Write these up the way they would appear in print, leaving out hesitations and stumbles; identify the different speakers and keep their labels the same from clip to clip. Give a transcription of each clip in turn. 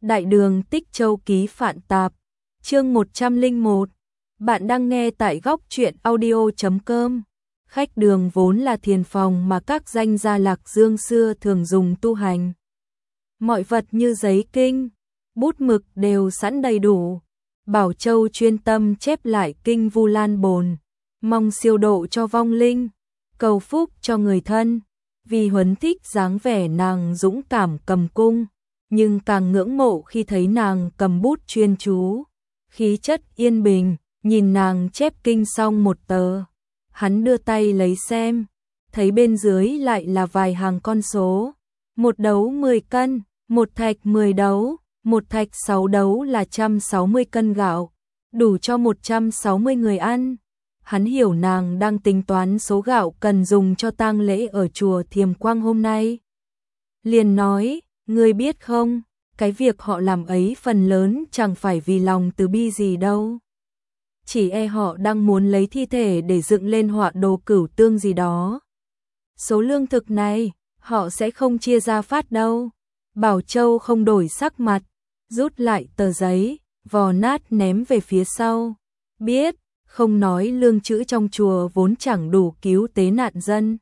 Speaker 1: Đại đường Tích Châu ký Phạn Tạp, chương 101. Bạn đang nghe tại góc truyện audio.com. Khách đường vốn là thiền phòng mà các danh gia Lạc Dương xưa thường dùng tu hành. Mọi vật như giấy kinh, bút mực đều sẵn đầy đủ. Bảo Châu chuyên tâm chép lại kinh Vu Lan Bồn, mong siêu độ cho vong linh, cầu phúc cho người thân. Vì Huấn thích dáng vẻ nàng dũng cảm cầm cung, nhưng càng ngưỡng mộ khi thấy nàng cầm bút chuyên chú, khí chất yên bình. Nhìn nàng chép kinh xong một tờ, hắn đưa tay lấy xem, thấy bên dưới lại là vài hàng con số. Một đấu 10 cân, một thạch 10 đấu, một thạch 6 đấu là 160 cân gạo, đủ cho 160 người ăn. Hắn hiểu nàng đang tính toán số gạo cần dùng cho tang lễ ở chùa Thiềm Quang hôm nay. Liền nói, ngươi biết không, cái việc họ làm ấy phần lớn chẳng phải vì lòng từ bi gì đâu. Chỉ e họ đang muốn lấy thi thể để dựng lên họa đồ cửu tương gì đó. Số lương thực này, họ sẽ không chia ra phát đâu. Bảo Châu không đổi sắc mặt, rút lại tờ giấy, vò nát ném về phía sau. Biết, không nói lương chữ trong chùa vốn chẳng đủ cứu tế nạn dân.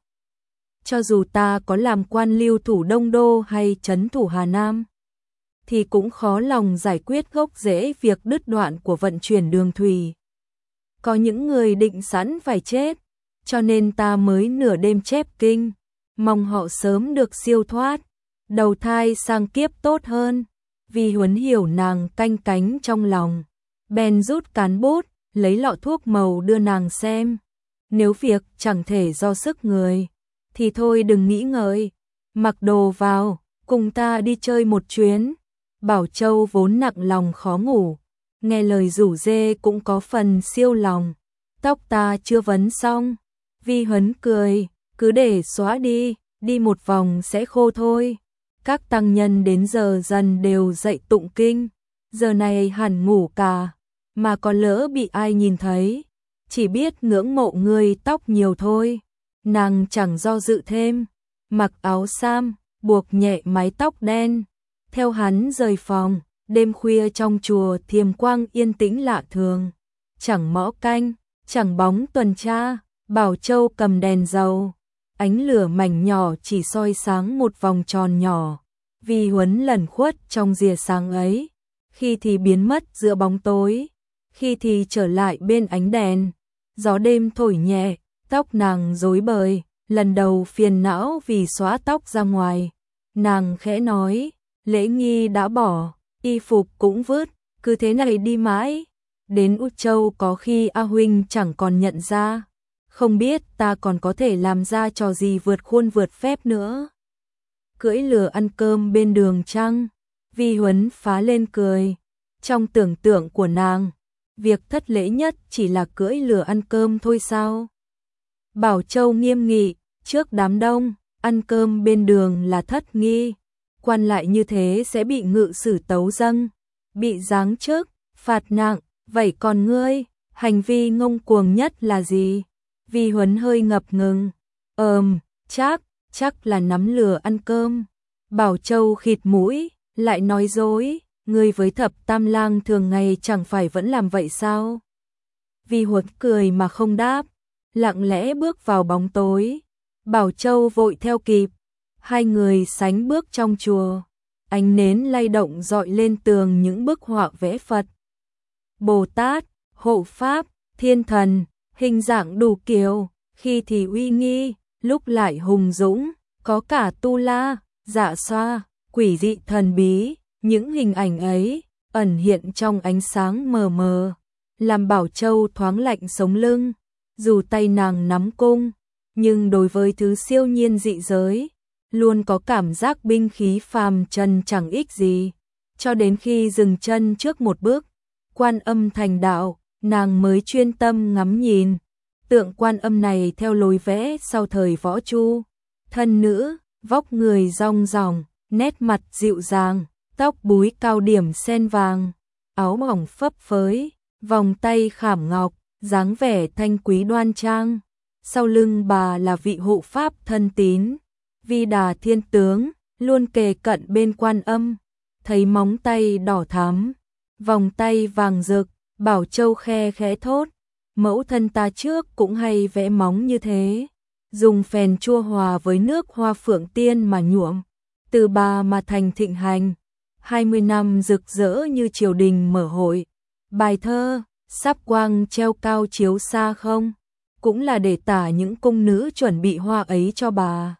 Speaker 1: Cho dù ta có làm quan lưu thủ Đông Đô hay trấn thủ Hà Nam, thì cũng khó lòng giải quyết gốc rễ việc đứt đoạn của vận chuyển đường thủy. Có những người định sẵn phải chết, cho nên ta mới nửa đêm chép kinh, mong họ sớm được siêu thoát, đầu thai sang kiếp tốt hơn. Vì Huấn hiểu nàng canh cánh trong lòng, bèn rút cán bút, lấy lọ thuốc màu đưa nàng xem. Nếu việc chẳng thể do sức người, thì thôi đừng nghĩ ngợi, mặc đồ vào, cùng ta đi chơi một chuyến. Bảo Châu vốn nặng lòng khó ngủ, nghe lời rủ rê cũng có phần siêu lòng. Tóc ta chưa vấn xong. Vi Huấn cười, cứ để xóa đi một vòng sẽ khô thôi. Các tăng nhân đến giờ dần đều dậy tụng kinh, giờ này hẳn ngủ cả, mà có lỡ bị ai nhìn thấy, chỉ biết ngưỡng mộ người tóc nhiều thôi. Nàng chẳng do dự thêm, mặc áo sam, buộc nhẹ mái tóc đen, theo hắn rời phòng. Đêm khuya trong chùa Thiềm Quang yên tĩnh lạ thường, chẳng mõ canh, chẳng bóng tuần tra. Bảo Châu cầm đèn dầu, ánh lửa mảnh nhỏ chỉ soi sáng một vòng tròn nhỏ. Vi Huấn lẩn khuất trong rìa sáng ấy, khi thì biến mất giữa bóng tối, khi thì trở lại bên ánh đèn. Gió đêm thổi nhẹ, tóc nàng rối bời, lần đầu phiền não vì xóa tóc ra ngoài. Nàng khẽ nói, lễ nghi đã bỏ, y phục cũng vứt, cứ thế này đi mãi. Đến Út Châu có khi A Huynh chẳng còn nhận ra, không biết ta còn có thể làm ra trò gì vượt khuôn vượt phép nữa. Cưỡi lừa ăn cơm bên đường chăng? Vi Huấn phá lên cười. Trong tưởng tượng của nàng, việc thất lễ nhất chỉ là cưỡi lừa ăn cơm thôi sao? Bảo Châu nghiêm nghị, trước đám đông, ăn cơm bên đường là thất nghi. Quan lại như thế sẽ bị ngự sử tấu dâng, bị giáng chức, phạt nặng. Vậy còn ngươi, hành vi ngông cuồng nhất là gì? Vi Huấn hơi ngập ngừng. Chắc là nắm lừa ăn cơm. Bảo Châu khịt mũi, lại nói dối, ngươi với Thập Tam Lang thường ngày chẳng phải vẫn làm vậy sao? Vi Huấn cười mà không đáp, lặng lẽ bước vào bóng tối. Bảo Châu vội theo kịp, hai người sánh bước trong chùa. Ánh nến lay động dọi lên tường những bức họa vẽ Phật, Bồ Tát, hộ pháp, thiên thần, hình dạng đủ kiểu, khi thì uy nghi, lúc lại hùng dũng, có cả tu la, dạ xoa, quỷ dị thần bí. Những hình ảnh ấy ẩn hiện trong ánh sáng mờ mờ, làm Bảo Châu thoáng lạnh sống lưng. Dù tay nàng nắm cung, nhưng đối với thứ siêu nhiên dị giới, luôn có cảm giác binh khí phàm trần chẳng ích gì. Cho đến khi dừng chân trước một bước Quan Âm thành đạo, nàng mới chuyên tâm ngắm nhìn. Tượng Quan Âm này theo lối vẽ sau thời Võ Chu, thân nữ, vóc người rong ròng, nét mặt dịu dàng, tóc búi cao điểm sen vàng, áo mỏng phấp phới, vòng tay khảm ngọc, dáng vẻ thanh quý đoan trang. Sau lưng bà là vị hộ pháp thân tín, Vi Đà Thiên Tướng, luôn kề cận bên Quan Âm. thấy móng tay đỏ thắm, vòng tay vàng rực, Bảo Châu khe khẽ thốt, mẫu thân ta trước cũng hay vẽ móng như thế, dùng phèn chua hòa với nước hoa phượng tiên mà nhuộm, từ bà mà thành thịnh hành, 20 năm rực rỡ như triều đình mở hội. Bài thơ, sắp quang treo cao chiếu xa không, cũng là để tả những cung nữ chuẩn bị hoa ấy cho bà.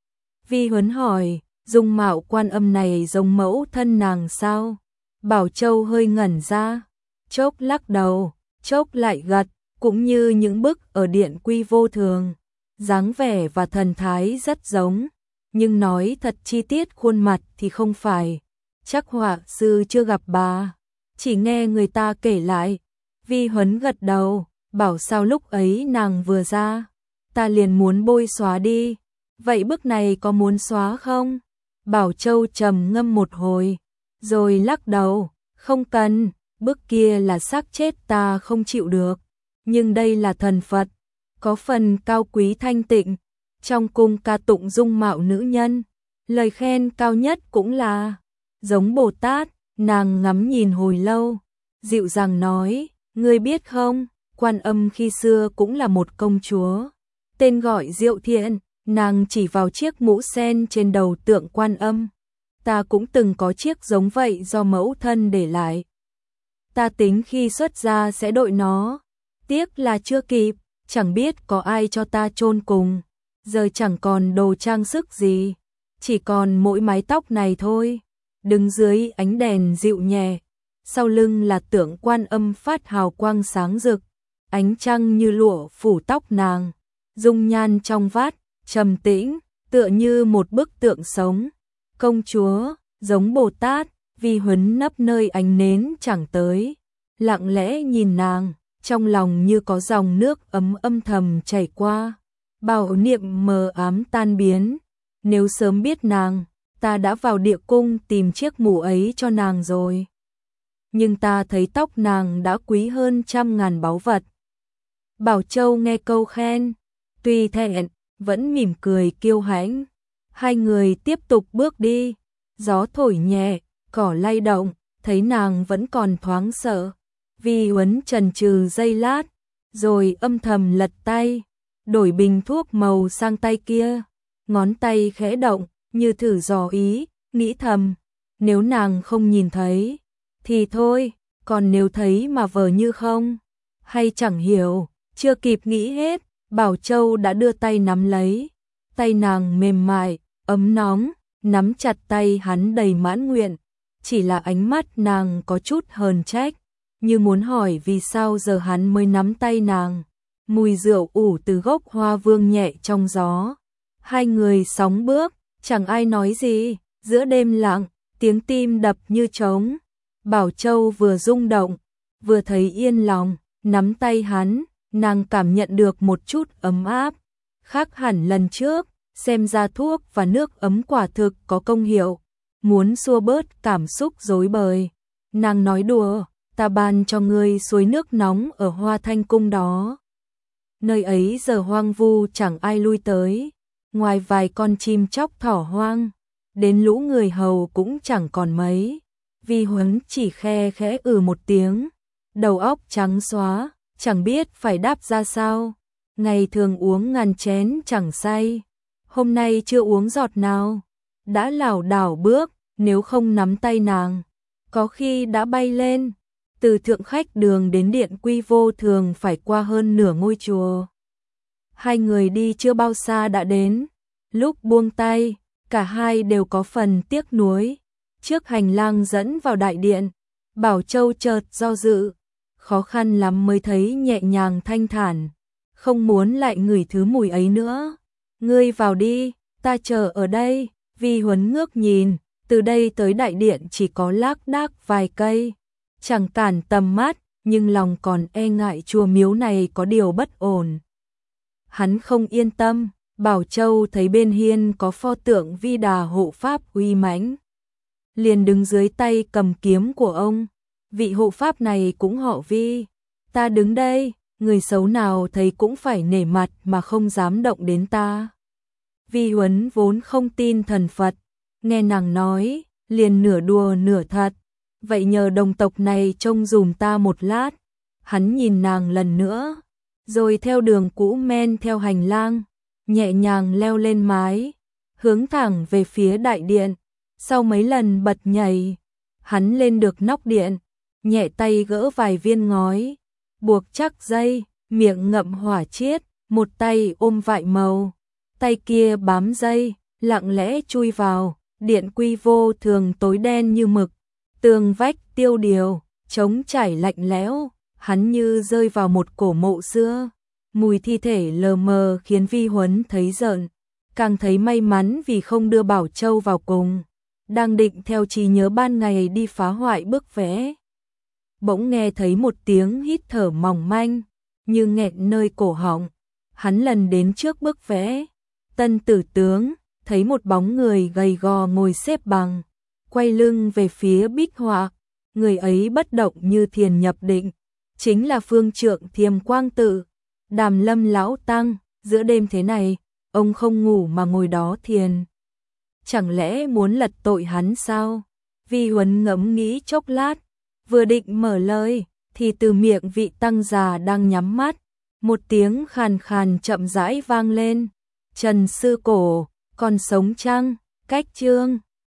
Speaker 1: Vi Huấn hỏi, dung mạo Quan Âm này giống mẫu thân nàng sao? Bảo Châu hơi ngẩn ra, chốc lắc đầu, chốc lại gật, cũng như những bức ở điện Quy Vô Thường, dáng vẻ và thần thái rất giống, nhưng nói thật chi tiết khuôn mặt thì không phải, chắc họa sư chưa gặp bà, chỉ nghe người ta kể lại. Vi Huấn gật đầu, bảo sao lúc ấy nàng vừa ra, ta liền muốn bôi xóa đi, vậy bức này có muốn xóa không? Bảo Châu trầm ngâm một hồi, rồi lắc đầu, không cần, bức kia là xác chết ta không chịu được, nhưng đây là thần Phật, có phần cao quý thanh tịnh, trong cung ca tụng dung mạo nữ nhân, lời khen cao nhất cũng là giống Bồ Tát. Nàng ngắm nhìn hồi lâu, dịu dàng nói, ngươi biết không, Quan Âm khi xưa cũng là một công chúa, tên gọi Diệu Thiện. Nàng chỉ vào chiếc mũ sen trên đầu tượng Quan Âm, ta cũng từng có chiếc giống vậy do mẫu thân để lại, ta tính khi xuất gia sẽ đội nó, tiếc là chưa kịp, chẳng biết có ai cho ta chôn cùng, giờ chẳng còn đồ trang sức gì, chỉ còn mỗi mái tóc này thôi. Đứng dưới ánh đèn dịu nhẹ, sau lưng là tượng Quan Âm phát hào quang sáng rực, ánh trăng như lụa phủ tóc nàng, dung nhan trong vắt, trầm tĩnh, tựa như một bức tượng sống. Công chúa, giống Bồ Tát. Vi Huấn nấp nơi ánh nến chẳng tới, lặng lẽ nhìn nàng, trong lòng như có dòng nước ấm âm thầm chảy qua, bảo niệm mờ ám tan biến. Nếu sớm biết nàng, ta đã vào địa cung tìm chiếc mũ ấy cho nàng rồi. Nhưng ta thấy tóc nàng đã quý hơn trăm ngàn báu vật. Bảo Châu nghe câu khen, tuy thẹn, vẫn mỉm cười kiêu hãnh. Hai người tiếp tục bước đi, gió thổi nhẹ, cỏ lay động, thấy nàng vẫn còn thoáng sợ. Vi Huấn chần chừ giây lát, rồi âm thầm lật tay, đổi bình thuốc màu sang tay kia, ngón tay khẽ động, như thử dò ý, nghĩ thầm, nếu nàng không nhìn thấy, thì thôi, còn nếu thấy mà vờ như không, hay chẳng hiểu, chưa kịp nghĩ hết, Bảo Châu đã đưa tay nắm lấy, tay nàng mềm mại, ấm nóng, nắm chặt tay hắn đầy mãn nguyện, chỉ là ánh mắt nàng có chút hờn trách, như muốn hỏi vì sao giờ hắn mới nắm tay nàng. Mùi rượu ủ từ gốc hoa vương nhẹ trong gió, hai người sóng bước, chẳng ai nói gì, giữa đêm lặng, tiếng tim đập như trống. Bảo Châu vừa rung động, vừa thấy yên lòng, nắm tay hắn, nàng cảm nhận được một chút ấm áp, khác hẳn lần trước, xem ra thuốc và nước ấm quả thực có công hiệu, muốn xua bớt cảm xúc rối bời. Nàng nói đùa, ta ban cho ngươi suối nước nóng ở Hoa Thanh Cung đó. Nơi ấy giờ hoang vu chẳng ai lui tới, ngoài vài con chim chóc thỏ hoang, đến lũ người hầu cũng chẳng còn mấy. Vi Huấn chỉ khe khẽ một tiếng, đầu óc trắng xóa, chẳng biết phải đáp ra sao. Ngày thường uống ngàn chén chẳng say, hôm nay chưa uống giọt nào, đã lảo đảo bước, nếu không nắm tay nàng, có khi đã bay lên. Từ thượng khách đường đến điện Quy Vô Thường phải qua hơn nửa ngôi chùa. Hai người đi chưa bao xa đã đến, lúc buông tay, cả hai đều có phần tiếc nuối. Trước hành lang dẫn vào đại điện, Bảo Châu chợt do dự, khó khăn lắm mới thấy nhẹ nhàng thanh thản, không muốn lại ngửi thứ mùi ấy nữa. Ngươi vào đi, ta chờ ở đây. Vi Huấn ngước nhìn, từ đây tới đại điện chỉ có lác đác vài cây, chẳng cản tầm mắt, nhưng lòng còn e ngại chùa miếu này có điều bất ổn. Hắn không yên tâm, Bảo Châu thấy bên hiên có pho tượng Vi Đà hộ pháp uy mãnh, liền đứng dưới tay cầm kiếm của ông. Vị hộ pháp này cũng họ Vi, ta đứng đây, người xấu nào thấy cũng phải nể mặt mà không dám động đến ta. Vi Huấn vốn không tin thần Phật, nghe nàng nói, liền nửa đùa nửa thật. Vậy nhờ đồng tộc này trông dùm ta một lát. Hắn nhìn nàng lần nữa, rồi theo đường cũ men theo hành lang, nhẹ nhàng leo lên mái, hướng thẳng về phía đại điện. Sau mấy lần bật nhảy, hắn lên được nóc điện, nhẹ tay gỡ vài viên ngói, buộc chắc dây, miệng ngậm hỏa chiết, một tay ôm vại màu, tay kia bám dây, lặng lẽ chui vào. Điện quy vô thường tối đen như mực, tường vách tiêu điều, trống trải lạnh lẽo, hắn như rơi vào một cổ mộ xưa. Mùi thi thể lờ mờ khiến Vi Huấn thấy rợn, càng thấy may mắn vì không đưa Bảo Châu vào cùng. Đang định theo trí nhớ ban ngày đi phá hoại bức vẽ, bỗng nghe thấy một tiếng hít thở mỏng manh, như nghẹn nơi cổ họng. Hắn lần đến trước bức vẽ, Tân Tử tướng, thấy một bóng người gầy gò ngồi xếp bằng, quay lưng về phía bích họa. Người ấy bất động như thiền nhập định, chính là phương trượng Thiềm Quang Tự, Đàm Lâm lão tăng. Giữa đêm thế này, ông không ngủ mà ngồi đó thiền. Chẳng lẽ muốn lật tội hắn sao? Vi Huấn ngẫm nghĩ chốc lát, vừa định mở lời, thì từ miệng vị tăng già đang nhắm mắt, một tiếng khàn khàn chậm rãi vang lên. Trần sư cổ, còn sống chăng? Cách chương